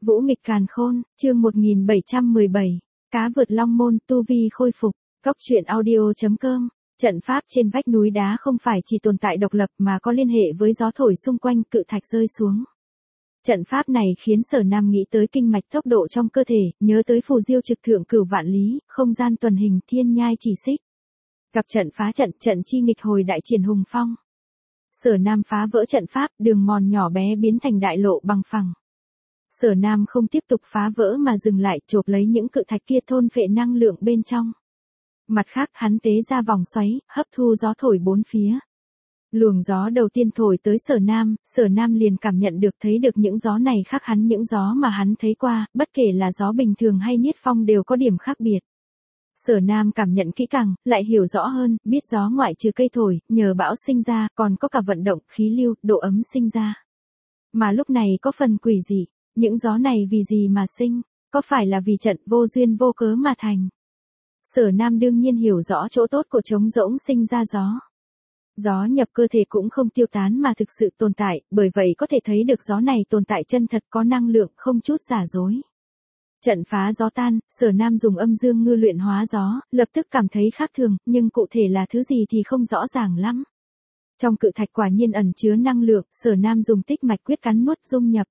Vũ nghịch càn khôn, chương 1717, cá vượt long môn, tu vi khôi phục, Cốc truyện audio.com. Trận pháp trên vách núi đá không phải chỉ tồn tại độc lập mà có liên hệ với gió thổi xung quanh, cự thạch rơi xuống. Trận pháp này khiến Sở Nam nghĩ tới kinh mạch tốc độ trong cơ thể, nhớ tới phù diêu trực thượng cửu vạn lý, không gian tuần hình, thiên nhai chỉ xích. Gặp trận phá trận, trận chi nghịch hồi đại triển hùng phong. Sở Nam phá vỡ trận pháp, đường mòn nhỏ bé biến thành đại lộ bằng phẳng. Sở Nam không tiếp tục phá vỡ mà dừng lại, chộp lấy những cự thạch kia thôn phệ năng lượng bên trong. Mặt khác hắn tế ra vòng xoáy, hấp thu gió thổi bốn phía. Luồng gió đầu tiên thổi tới Sở Nam liền cảm nhận được thấy được những gió này khác hắn những gió mà hắn thấy qua, bất kể là gió bình thường hay niết phong đều có điểm khác biệt. Sở Nam cảm nhận kỹ càng, lại hiểu rõ hơn, biết gió ngoại trừ cây thổi, nhờ bão sinh ra, còn có cả vận động, khí lưu, độ ấm sinh ra. Mà lúc này có phần quỷ dị, những gió này vì gì mà sinh, có phải là vì trận vô duyên vô cớ mà thành. Sở Nam đương nhiên hiểu rõ chỗ tốt của trống rỗng sinh ra gió. Gió nhập cơ thể cũng không tiêu tán mà thực sự tồn tại, bởi vậy có thể thấy được gió này tồn tại chân thật, có năng lượng, không chút giả dối. Trận phá gió tan, Sở Nam dùng âm dương ngư luyện hóa gió, lập tức cảm thấy khác thường, nhưng cụ thể là thứ gì thì không rõ ràng lắm. Trong cự thạch quả nhiên ẩn chứa năng lượng, Sở Nam dùng tích mạch quyết cắn nuốt dung nhập.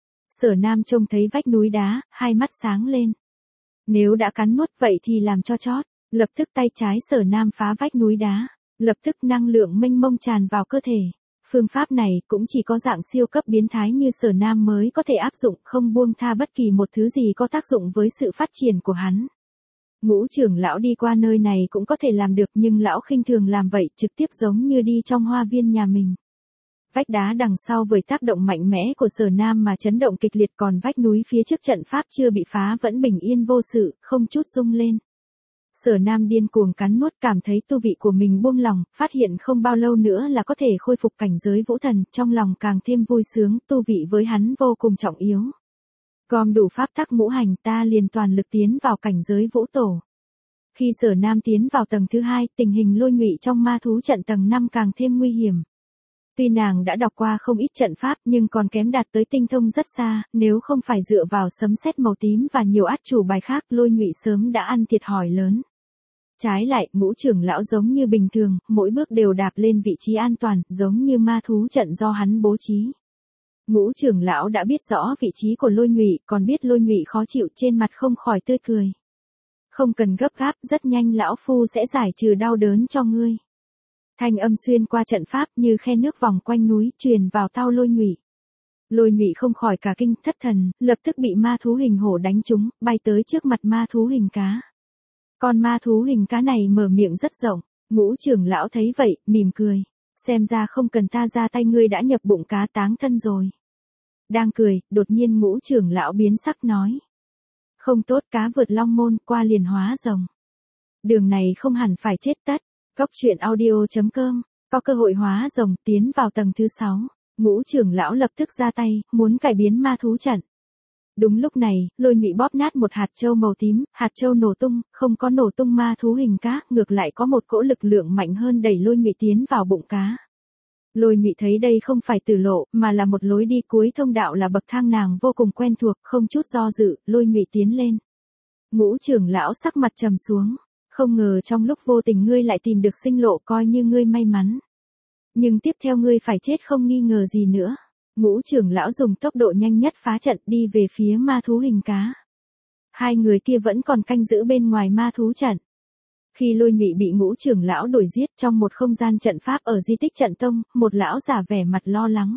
Sở Nam trông thấy vách núi đá, hai mắt sáng lên. Nếu đã cắn nuốt vậy thì làm cho chót, lập tức tay trái Sở Nam phá vách núi đá, lập tức năng lượng mênh mông tràn vào cơ thể. Phương pháp này cũng chỉ có dạng siêu cấp biến thái như Sở Nam mới có thể áp dụng, không buông tha bất kỳ một thứ gì có tác dụng với sự phát triển của hắn. Ngũ trưởng lão đi qua nơi này cũng có thể làm được nhưng lão khinh thường làm vậy, trực tiếp giống như đi trong hoa viên nhà mình. Vách đá đằng sau với tác động mạnh mẽ của Sở Nam mà chấn động kịch liệt, còn vách núi phía trước trận pháp chưa bị phá vẫn bình yên vô sự, không chút rung lên. Sở Nam điên cuồng cắn nuốt, cảm thấy tu vị của mình buông lòng, phát hiện không bao lâu nữa là có thể khôi phục cảnh giới vũ thần, trong lòng càng thêm vui sướng, tu vị với hắn vô cùng trọng yếu. Gom đủ pháp tắc ngũ hành, ta liền toàn lực tiến vào cảnh giới vũ tổ. Khi Sở Nam tiến vào tầng thứ 2, tình hình Lôi Nhụy trong ma thú trận tầng 5 càng thêm nguy hiểm. Tuy nàng đã đọc qua không ít trận pháp nhưng còn kém đạt tới tinh thông rất xa, nếu không phải dựa vào sấm sét màu tím và nhiều át chủ bài khác, Lôi Nhụy sớm đã ăn thiệt thòi lớn. Trái lại, Ngũ trưởng lão giống như bình thường, mỗi bước đều đạp lên vị trí an toàn, giống như ma thú trận do hắn bố trí. Ngũ trưởng lão đã biết rõ vị trí của Lôi Nhụy, còn biết Lôi Nhụy khó chịu, trên mặt không khỏi tươi cười. Không cần gấp gáp, rất nhanh lão phu sẽ giải trừ đau đớn cho ngươi. Thanh âm xuyên qua trận pháp như khe nước vòng quanh núi, truyền vào tai Lôi Nhụy. Lôi Nhụy không khỏi cả kinh, thất thần, lập tức bị ma thú hình hổ đánh trúng, bay tới trước mặt ma thú hình cá. Con ma thú hình cá này mở miệng rất rộng, Ngũ trưởng lão thấy vậy, mỉm cười. Xem ra không cần ta ra tay ngươi đã nhập bụng cá táng thân rồi. Đang cười, đột nhiên Ngũ trưởng lão biến sắc nói. Không tốt, cá vượt long môn, qua liền hóa rồng. Đường này không hẳn phải chết tất. Cốc truyện audio.com, có cơ hội hóa rồng, tiến vào tầng thứ 6. Ngũ trưởng lão lập tức ra tay, muốn cải biến ma thú trận. Đúng lúc này, Lôi Nhụy bóp nát một hạt châu màu tím, hạt châu nổ tung, không có nổ tung ma thú hình cá, ngược lại có một cỗ lực lượng mạnh hơn đẩy Lôi Nhụy tiến vào bụng cá. Lôi Nhụy thấy đây không phải tử lộ, mà là một lối đi cuối thông đạo, là bậc thang nàng vô cùng quen thuộc, không chút do dự, Lôi Nhụy tiến lên. Ngũ trưởng lão sắc mặt trầm xuống. Không ngờ trong lúc vô tình ngươi lại tìm được sinh lộ, coi như ngươi may mắn. Nhưng tiếp theo ngươi phải chết không nghi ngờ gì nữa. Ngũ trưởng lão dùng tốc độ nhanh nhất phá trận đi về phía ma thú hình cá. Hai người kia vẫn còn canh giữ bên ngoài ma thú trận. Khi Lôi Nhụy bị Ngũ trưởng lão đuổi giết trong một không gian trận pháp ở di tích trận tông, một lão giả vẻ mặt lo lắng.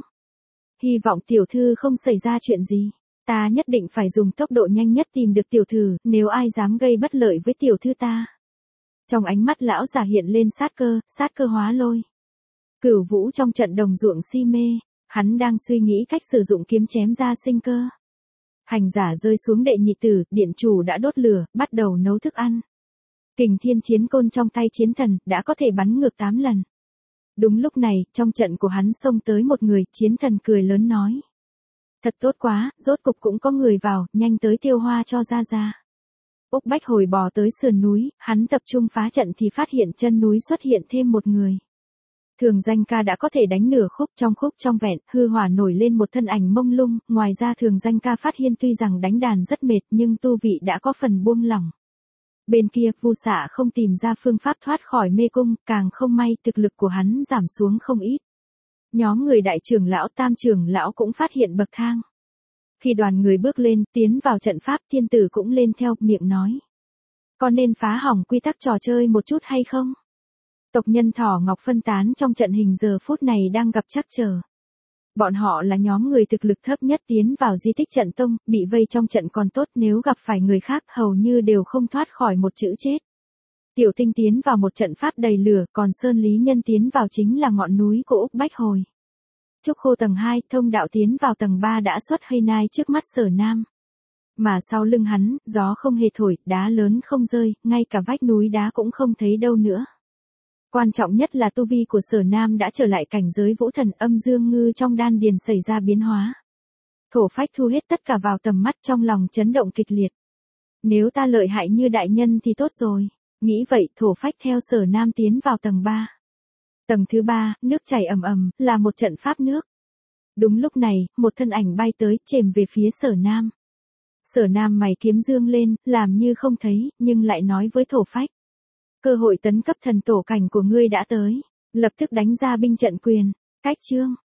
Hy vọng tiểu thư không xảy ra chuyện gì. Ta nhất định phải dùng tốc độ nhanh nhất tìm được tiểu thư, nếu ai dám gây bất lợi với tiểu thư ta. Trong ánh mắt lão giả hiện lên sát cơ hóa lôi. Cửu Vũ trong trận đồng ruộng si mê, hắn đang suy nghĩ cách sử dụng kiếm chém ra sinh cơ. Hành giả rơi xuống đệ nhị tử, điện chủ đã đốt lửa, bắt đầu nấu thức ăn. Kình thiên chiến côn trong tay chiến thần, đã có thể bắn ngược 8 lần. Đúng lúc này, trong trận của hắn xông tới một người, chiến thần cười lớn nói. Thật tốt quá, rốt cục cũng có người vào, nhanh tới tiêu hoa cho ra. Úc Bách Hồi bò tới sườn núi, hắn tập trung phá trận thì phát hiện chân núi xuất hiện thêm một người. Thường danh ca đã có thể đánh nửa khúc, trong khúc trong vẹn, hư hỏa nổi lên một thân ảnh mông lung, ngoài ra thường danh ca phát hiện tuy rằng đánh đàn rất mệt nhưng tu vị đã có phần buông lỏng. Bên kia, Vu Xạ không tìm ra phương pháp thoát khỏi mê cung, càng không may thực lực của hắn giảm xuống không ít. Nhóm người đại trưởng lão tam trưởng lão cũng phát hiện bậc thang. Khi đoàn người bước lên, tiến vào trận pháp, thiên tử cũng lên theo, miệng nói. Có nên phá hỏng quy tắc trò chơi một chút hay không? Tộc nhân Thỏ Ngọc phân tán trong trận hình giờ phút này đang gặp trắc trở. Bọn họ là nhóm người thực lực thấp nhất tiến vào di tích trận tông, bị vây trong trận còn tốt, nếu gặp phải người khác hầu như đều không thoát khỏi một chữ chết. Tiểu Tinh tiến vào một trận pháp đầy lửa, còn Sơn Lý Nhân tiến vào chính là ngọn núi của Úc Bách Hồi. Trúc Khô tầng 2, Thông Đạo tiến vào tầng 3 đã xuất hơi nai trước mắt Sở Nam. Mà sau lưng hắn, gió không hề thổi, đá lớn không rơi, ngay cả vách núi đá cũng không thấy đâu nữa. Quan trọng nhất là tu vi của Sở Nam đã trở lại cảnh giới vũ thần, âm dương ngư trong đan điền xảy ra biến hóa. Thổ Phách thu hết tất cả vào tầm mắt, trong lòng chấn động kịch liệt. Nếu ta lợi hại như đại nhân thì tốt rồi. Nghĩ vậy, Thổ Phách theo Sở Nam tiến vào tầng 3. Tầng thứ 3, nước chảy ầm ầm, là một trận pháp nước. Đúng lúc này, một thân ảnh bay tới, chềm về phía Sở Nam. Sở Nam mày kiếm dương lên, làm như không thấy, nhưng lại nói với Thổ Phách. Cơ hội tấn cấp thần tổ cảnh của ngươi đã tới, lập tức đánh ra binh trận quyền. Cách chương